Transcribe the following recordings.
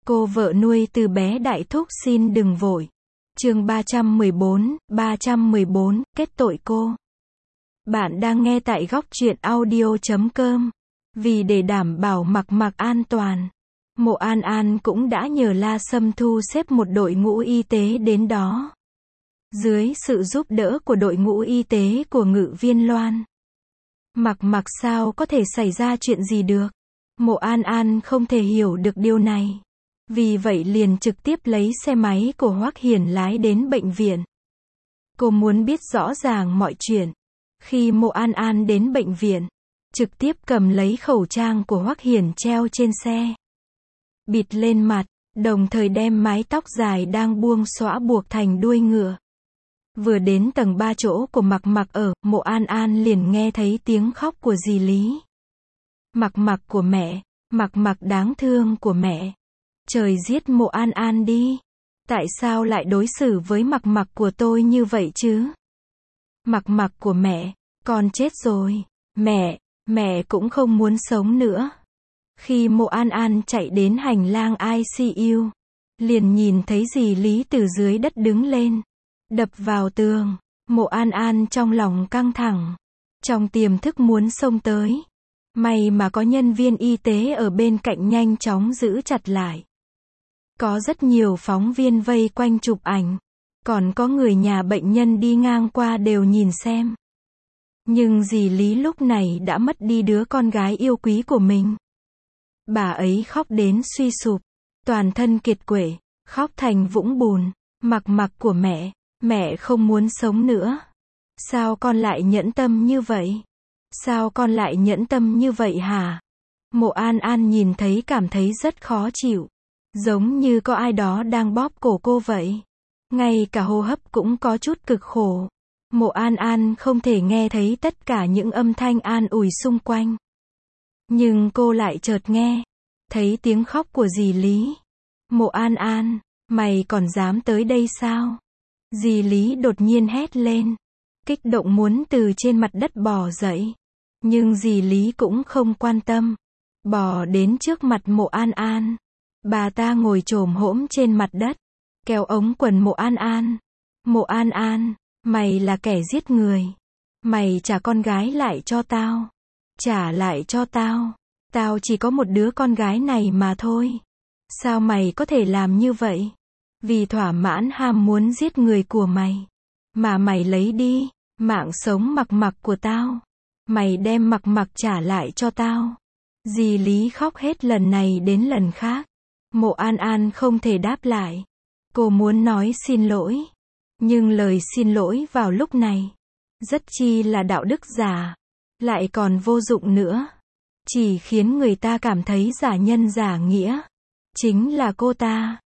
Cô vợ nuôi từ bé đại thúc xin đừng vội. Chương 314, kết tội cô. Bạn đang nghe tại góc truyện audio.com. Vì để đảm bảo Mặc an toàn, Mộ An An cũng đã nhờ La Sâm thu xếp một đội ngũ y tế đến đó. Dưới sự giúp đỡ của đội ngũ y tế của Ngự Viên Loan, Mặc sao có thể xảy ra chuyện gì được. Mộ An An không thể hiểu được điều này. Vì vậy liền trực tiếp lấy xe máy của Hoắc Hiển lái đến bệnh viện. Cô muốn biết rõ ràng mọi chuyện. Khi Mộ An An đến bệnh viện, trực tiếp cầm lấy khẩu trang của Hoắc Hiển treo trên xe, bịt lên mặt, đồng thời đem mái tóc dài đang buông xõa buộc thành đuôi ngựa. Vừa đến tầng 3 chỗ của Mặc ở, Mộ An An liền nghe thấy tiếng khóc của dì Lý. Mặc của mẹ, Mặc đáng thương của mẹ. Trời giết Mộ An An đi. Tại sao lại đối xử với Mặc của tôi như vậy chứ? Mặc của mẹ, con chết rồi. Mẹ cũng không muốn sống nữa. Khi Mộ An An chạy đến hành lang ICU, liền nhìn thấy dì Lý từ dưới đất đứng lên, đập vào tường. Mộ An An trong lòng căng thẳng, trong tiềm thức muốn xông tới. May mà có nhân viên y tế ở bên cạnh nhanh chóng giữ chặt lại. Có rất nhiều phóng viên vây quanh chụp ảnh, còn có người nhà bệnh nhân đi ngang qua đều nhìn xem. Nhưng dì Lý lúc này đã mất đi đứa con gái yêu quý của mình. Bà ấy khóc đến suy sụp, toàn thân kiệt quệ, khóc thành vũng bùn. Mặc của mẹ không muốn sống nữa. Sao con lại nhẫn tâm như vậy? Sao con lại nhẫn tâm như vậy hả? Mộ An An nhìn thấy cảm thấy rất khó chịu. Giống như có ai đó đang bóp cổ cô vậy. Ngay cả hô hấp cũng có chút cực khổ. Mộ An An không thể nghe thấy tất cả những âm thanh an ủi xung quanh. Nhưng cô lại chợt nghe thấy tiếng khóc của dì Lý. Mộ An An, mày còn dám tới đây sao? Dì Lý đột nhiên hét lên, kích động muốn từ trên mặt đất bò dậy. Nhưng dì Lý cũng không quan tâm, bò đến trước mặt Mộ An An. Bà ta ngồi chồm hổm trên mặt đất, kéo ống quần Mộ An An. Mộ An An, mày là kẻ giết người. Mày trả con gái lại cho tao. Trả lại cho tao. Tao chỉ có một đứa con gái này mà thôi. Sao mày có thể làm như vậy? Vì thỏa mãn ham muốn giết người của mày, mà mày lấy đi mạng sống Mặc của tao. Mày đem Mặc trả lại cho tao. Dì Lý khóc hết lần này đến lần khác. Mộ An An không thể đáp lại. Cô muốn nói xin lỗi. Nhưng lời xin lỗi vào lúc này rất chi là đạo đức giả, lại còn vô dụng nữa. Chỉ khiến người ta cảm thấy giả nhân giả nghĩa. Chính là cô ta.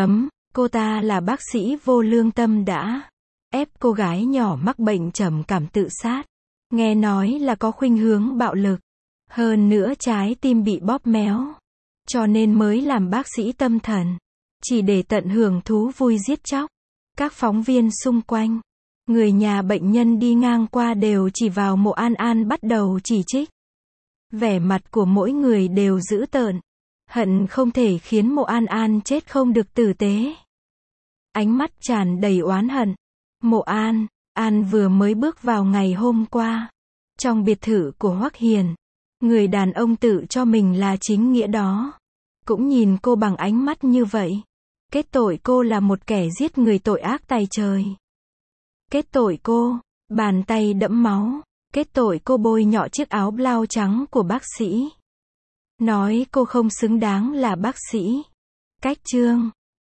Cô ta là bác sĩ vô lương tâm đã ép cô gái nhỏ mắc bệnh trầm cảm tự sát. Nghe nói là có khuynh hướng bạo lực. Hơn nữa trái tim bị bóp méo. Cho nên mới làm bác sĩ tâm thần. Chỉ để tận hưởng thú vui giết chóc. Các phóng viên xung quanh, người nhà bệnh nhân đi ngang qua đều chỉ vào Mộ An An bắt đầu chỉ trích. Vẻ mặt của mỗi người đều dữ tợn. Hận không thể khiến Mộ An An chết không được tử tế. Ánh mắt tràn đầy oán hận. Mộ An An vừa mới bước vào ngày hôm qua. Trong biệt thự của Hoắc Hiền, người đàn ông tự cho mình là chính nghĩa đó cũng nhìn cô bằng ánh mắt như vậy. Kết tội cô là một kẻ giết người tội ác tày trời. Kết tội cô, bàn tay đẫm máu. Kết tội cô bôi nhọ chiếc áo blau trắng của bác sĩ. Nói cô không xứng đáng là bác sĩ. Cách chương